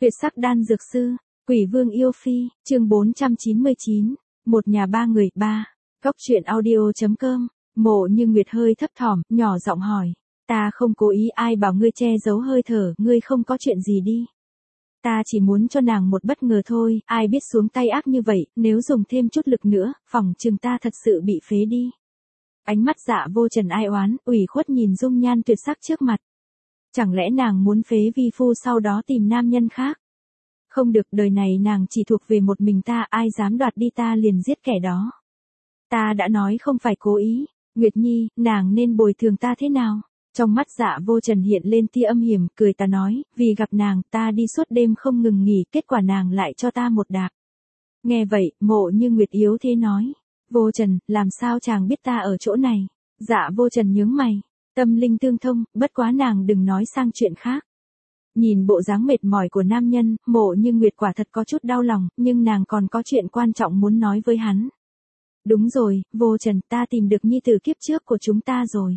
Tuyệt sắc đan dược sư, Quỷ Vương yêu phi, chương 499, một nhà ba người, Góc truyện audio.com. Mộ Như Nguyệt hơi thấp thỏm, nhỏ giọng hỏi, ta không cố ý, ai bảo ngươi che giấu hơi thở, ngươi không có chuyện gì đi. Ta chỉ muốn cho nàng một bất ngờ thôi, ai biết xuống tay ác như vậy, nếu dùng thêm chút lực nữa, phỏng chừng ta thật sự bị phế đi. Ánh mắt Dạ Vô Trần ai oán, ủy khuất nhìn dung nhan tuyệt sắc trước mặt. Chẳng lẽ nàng muốn phế vi phu sau đó tìm nam nhân khác? Không được, đời này nàng chỉ thuộc về một mình ta, ai dám đoạt đi ta liền giết kẻ đó. Ta đã nói không phải cố ý, Nguyệt Nhi, nàng nên bồi thường ta thế nào? Trong mắt Dạ Vô Trần hiện lên tia âm hiểm, cười ta nói, vì gặp nàng, ta đi suốt đêm không ngừng nghỉ, kết quả nàng lại cho ta một đạp. Nghe vậy, Mộ Như Nguyệt yếu thế nói, Vô Trần, làm sao chàng biết ta ở chỗ này? Dạ Vô Trần nhướng mày, tâm linh tương thông, bất quá nàng đừng nói sang chuyện khác. Nhìn bộ dáng mệt mỏi của nam nhân, Mộ Như Nguyệt quả thật có chút đau lòng, nhưng nàng còn có chuyện quan trọng muốn nói với hắn. Đúng rồi, Vô Trần, ta tìm được nhi tử kiếp trước của chúng ta rồi.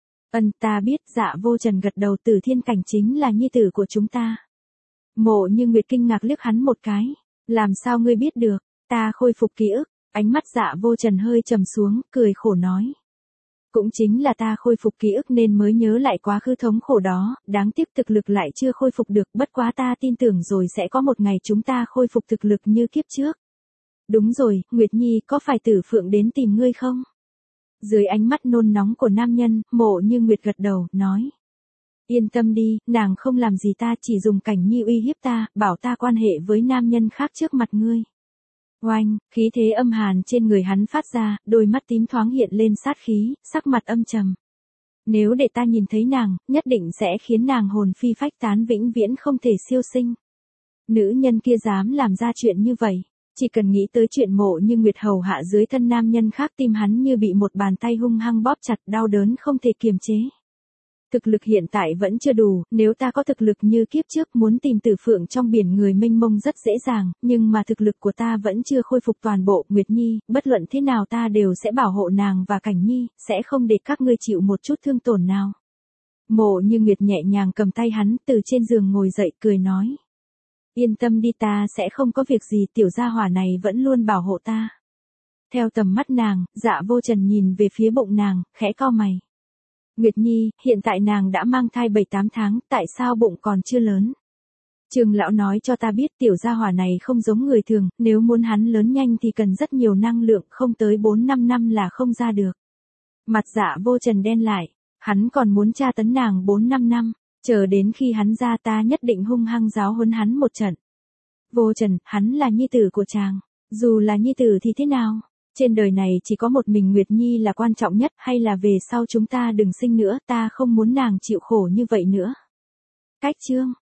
Ta biết. Dạ Vô Trần gật đầu, Tử Thiên Cảnh chính là nhi tử của chúng ta. Mộ Như Nguyệt kinh ngạc liếc hắn một cái. Làm sao ngươi biết được? Ta khôi phục ký ức. Ánh mắt Dạ Vô Trần hơi trầm xuống, cười khổ nói. Cũng chính là ta khôi phục ký ức nên mới nhớ lại quá khứ thống khổ đó, đáng tiếc thực lực lại chưa khôi phục được, bất quá ta tin tưởng rồi sẽ có một ngày chúng ta khôi phục thực lực như kiếp trước. Đúng rồi, Nguyệt Nhi, có phải Tử Phượng đến tìm ngươi không? Dưới ánh mắt nôn nóng của nam nhân, Mộ Như Nguyệt gật đầu, nói. Yên tâm đi, nàng không làm gì ta, chỉ dùng Cảnh Nhi uy hiếp ta, bảo ta quan hệ với nam nhân khác trước mặt ngươi. Oanh, khí thế âm hàn trên người hắn phát ra, đôi mắt tím thoáng hiện lên sát khí, sắc mặt âm trầm. Nếu để ta nhìn thấy nàng, nhất định sẽ khiến nàng hồn phi phách tán, vĩnh viễn không thể siêu sinh. Nữ nhân kia dám làm ra chuyện như vậy. Chỉ cần nghĩ tới chuyện Mộ Như Nguyệt hầu hạ dưới thân nam nhân khác, tim hắn như bị một bàn tay hung hăng bóp chặt, đau đớn không thể kiềm chế. Thực lực hiện tại vẫn chưa đủ, nếu ta có thực lực như kiếp trước muốn tìm Tử Phượng trong biển người mênh mông rất dễ dàng, nhưng mà thực lực của ta vẫn chưa khôi phục toàn bộ. Nguyệt Nhi, bất luận thế nào ta đều sẽ bảo hộ nàng và Cảnh Nhi, sẽ không để các ngươi chịu một chút thương tổn nào. Mộ Như Nguyệt nhẹ nhàng cầm tay hắn từ trên giường ngồi dậy, cười nói. Yên tâm đi, ta sẽ không có việc gì, tiểu gia hỏa này vẫn luôn bảo hộ ta. Theo tầm mắt nàng, Dạ Vô Trần nhìn về phía bụng nàng, khẽ cau mày. Nguyệt Nhi, hiện tại nàng đã mang thai 7-8 tháng, tại sao bụng còn chưa lớn? Trường lão nói cho ta biết tiểu gia hỏa này không giống người thường, nếu muốn hắn lớn nhanh thì cần rất nhiều năng lượng, không tới 4-5 năm là không ra được. Mặt Dạ Vô Trần đen lại, hắn còn muốn tra tấn nàng 4-5 năm, chờ đến khi hắn ra ta nhất định hung hăng giáo huấn hắn một trận. Vô Trần, hắn là nhi tử của chàng, dù là nhi tử thì thế nào? Trên đời này chỉ có một mình Nguyệt Nhi là quan trọng nhất, hay là về sau chúng ta đừng sinh nữa, ta không muốn nàng chịu khổ như vậy nữa. Cách chương